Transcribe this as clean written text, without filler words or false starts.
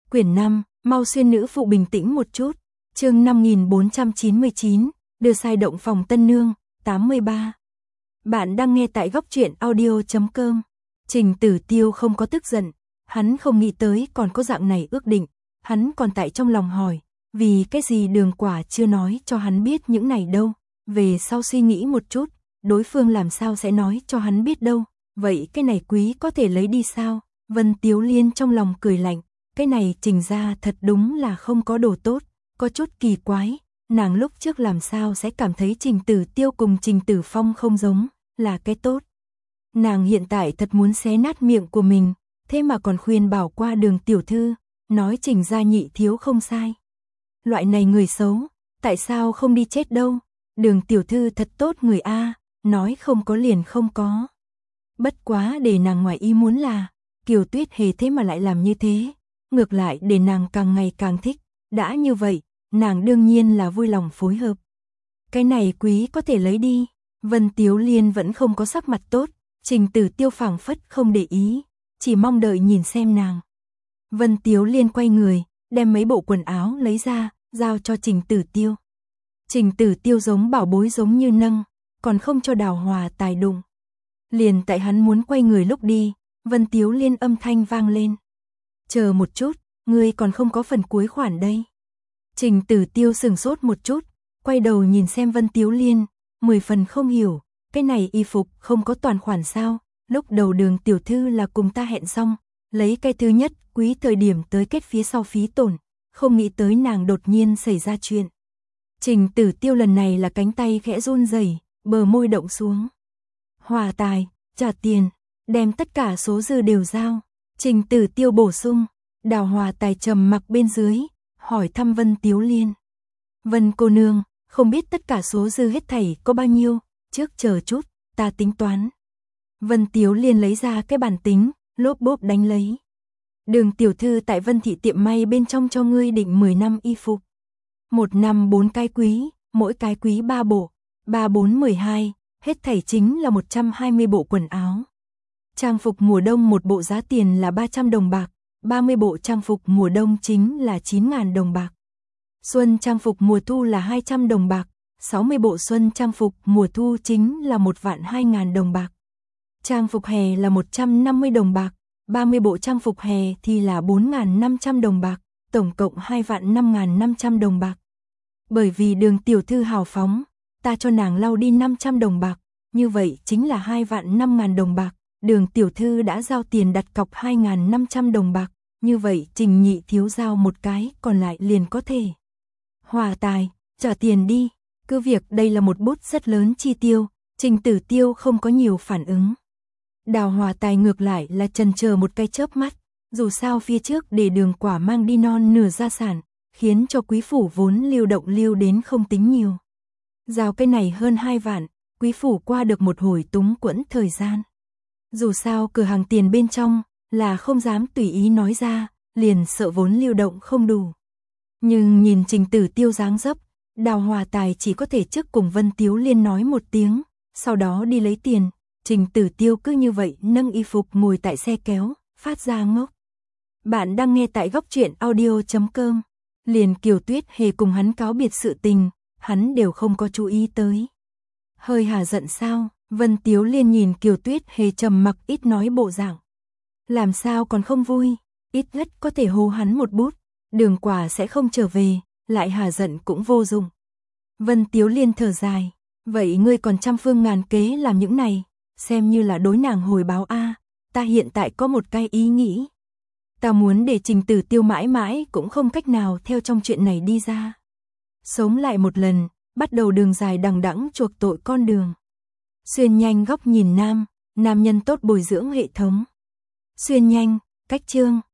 Quyển 5, mau xuyên nữ phụ bình tĩnh một chút. Chương 5499, đưa sai động phòng tân nương, 83. Bạn đang nghe tại góc truyện audio.com. Trình Tử Tiêu không có tức giận, hắn không nghĩ tới còn có dạng này ước định, hắn còn tại trong lòng hỏi, vì cái gì Đường Quả chưa nói cho hắn biết những này đâu, về sau suy nghĩ một chút, đối phương làm sao sẽ nói cho hắn biết đâu, vậy cái này quý có thể lấy đi sao? Vân Tiếu Liên trong lòng cười lạnh, cái này Trình ra thật đúng là không có đồ tốt, có chút kỳ quái, nàng lúc trước làm sao sẽ cảm thấy Trình Tử Tiêu cùng Trình Tử Phong không giống, là cái tốt. Nàng hiện tại thật muốn xé nát miệng của mình, thế mà còn khuyên bảo qua Đường tiểu thư, nói Trình gia nhị thiếu không sai. Loại này người xấu, tại sao không đi chết đâu, Đường tiểu thư thật tốt người a, nói không có liền không có. Bất quá để nàng ngoài ý muốn là, Kiều Tuyết Hề thế mà lại làm như thế, ngược lại để nàng càng ngày càng thích, đã như vậy, nàng đương nhiên là vui lòng phối hợp. Cái này quý có thể lấy đi, Vân Tiếu Liên vẫn không có sắc mặt tốt, Trình Tử Tiêu phảng phất không để ý, chỉ mong đợi nhìn xem nàng. Vân Tiếu Liên quay người, đem mấy bộ quần áo lấy ra, giao cho Trình Tử Tiêu. Trình Tử Tiêu giống bảo bối giống như nâng, còn không cho Đào Hòa Tài đụng. Liền tại hắn muốn quay người lúc đi, Vân Tiếu Liên âm thanh vang lên. Chờ một chút, ngươi còn không có phần cuối khoản đây. Trình Tử Tiêu sửng sốt một chút, quay đầu nhìn xem Vân Tiếu Liên, 10 phần không hiểu, cái này y phục không có toàn khoản sao, lúc đầu Đường tiểu thư là cùng ta hẹn xong, lấy cái thứ nhất quý thời điểm tới kết phía sau phí tổn, không nghĩ tới nàng đột nhiên xảy ra chuyện. Trình Tử Tiêu lần này là cánh tay khẽ run rẩy, bờ môi động xuống. Hòa Tài, trả tiền, đem tất cả số dư đều giao. Trình Tử Tiêu bổ sung, Đào Hòa Tài trầm mặc bên dưới, hỏi thăm Vân Tiếu Liên. Vân cô nương, không biết tất cả số dư hết thảy có bao nhiêu, trước chờ chút, ta tính toán. Vân Tiếu Liên lấy ra cái bản tính, lốp bốp đánh lấy. Đường tiểu thư tại Vân thị tiệm may bên trong cho ngươi định 10 năm y phục. 1 năm 4 cái quý, mỗi cái quý 3 bộ, 3 4 12, hết thảy chính là 120 bộ quần áo. Trang phục mùa đông một bộ giá tiền là 300 đồng bạc, 30 bộ trang phục mùa đông chính là 9.000 đồng bạc. Xuân trang phục mùa thu là 200 đồng bạc, 60 bộ xuân trang phục mùa thu chính là 1.200.000 đồng bạc. Trang phục hè là 150 đồng bạc, 30 bộ trang phục hè thì là 4.500 đồng bạc, tổng cộng 2.500.500 đồng bạc. Bởi vì Đường tiểu thư hào phóng, ta cho nàng lau đi 500 đồng bạc, như vậy chính là 2.500.000 đồng bạc. Đường tiểu thư đã giao tiền đặt cọc 2.500 đồng bạc, như vậy Trình nhị thiếu giao một cái, còn lại liền có thể. Hòa Tài, trả tiền đi, cứ việc đây là một bút rất lớn chi tiêu, Trình Tử Tiêu không có nhiều phản ứng. Đào Hòa Tài ngược lại là chần chờ một cái chớp mắt, dù sao phía trước để Đường Quả mang đi non nửa gia sản, khiến cho quý phủ vốn lưu động lưu đến không tính nhiều. Giao cái này hơn 2 vạn, quý phủ qua được một hồi túng quẫn thời gian. Dù sao cửa hàng tiền bên trong là không dám tùy ý nói ra, liền sợ vốn lưu động không đủ. Nhưng nhìn Trình Tử Tiêu dáng dấp, Đào Hòa Tài chỉ có thể trước cùng Vân Tiếu Liên nói một tiếng, sau đó đi lấy tiền. Trình Tử Tiêu cứ như vậy nâng y phục ngồi tại xe kéo, phát ra ngốc. Bạn đang nghe tại góc truyện audio.com. Liền Kiều Tuyết Hề cùng hắn cáo biệt sự tình, hắn đều không có chú ý tới. Hơi hả giận sao? Vân Tiếu Liên nhìn Kiều Tuyết Hề trầm mặc ít nói bộ dạng. Làm sao còn không vui, ít nhất có thể hô hắn một bút, Đường Quả sẽ không trở về, lại hả giận cũng vô dụng. Vân Tiếu Liên thở dài, vậy ngươi còn trăm phương ngàn kế làm những này, xem như là đối nàng hồi báo a. Ta hiện tại có một cái ý nghĩ. Ta muốn để Trình Tử Tiêu mãi mãi cũng không cách nào theo trong chuyện này đi ra. Sống lại một lần, bắt đầu đường dài đằng đẵng chuộc tội con đường. Xuyên nhanh góc nhìn nam, nam nhân tốt bồi dưỡng hệ thống. Xuyên nhanh, cách chương.